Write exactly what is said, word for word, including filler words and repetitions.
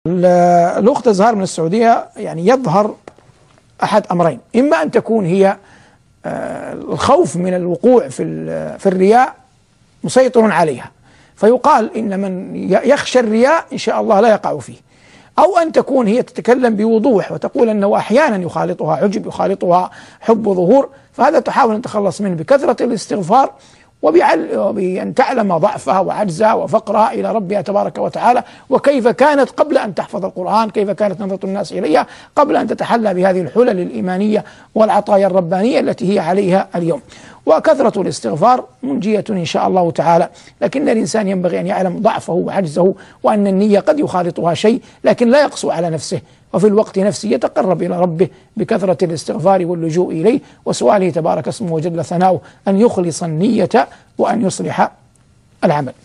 الأخت أزهار من السعودية يعني يظهر أحد أمرين: إما أن تكون هي الخوف من الوقوع في في الرياء مسيطر عليها، فيقال إن من يخشى الرياء إن شاء الله لا يقع فيه، أو أن تكون هي تتكلم بوضوح وتقول أنه أحيانا يخالطها عجب، يخالطها حب ظهور، فهذا تحاول أن تتخلص منه بكثرة الاستغفار وبأن تعلم ضعفها وعجزها وفقرها إلى ربها تبارك وتعالى، وكيف كانت قبل أن تحفظ القرآن، كيف كانت نظرة الناس إليها قبل أن تتحلى بهذه الحلل الإيمانية والعطايا الربانية التي هي عليها اليوم. وكثرة الاستغفار منجية إن شاء الله تعالى، لكن الإنسان ينبغي أن يعلم ضعفه وعجزه، وأن النية قد يخالطها شيء لكن لا يقسو على نفسه، وفي الوقت نفسه يتقرب إلى ربه بكثرة الاستغفار واللجوء إليه وسؤاله تبارك اسمه وجل ثناؤه أن يخلص النية وأن يصلح العمل.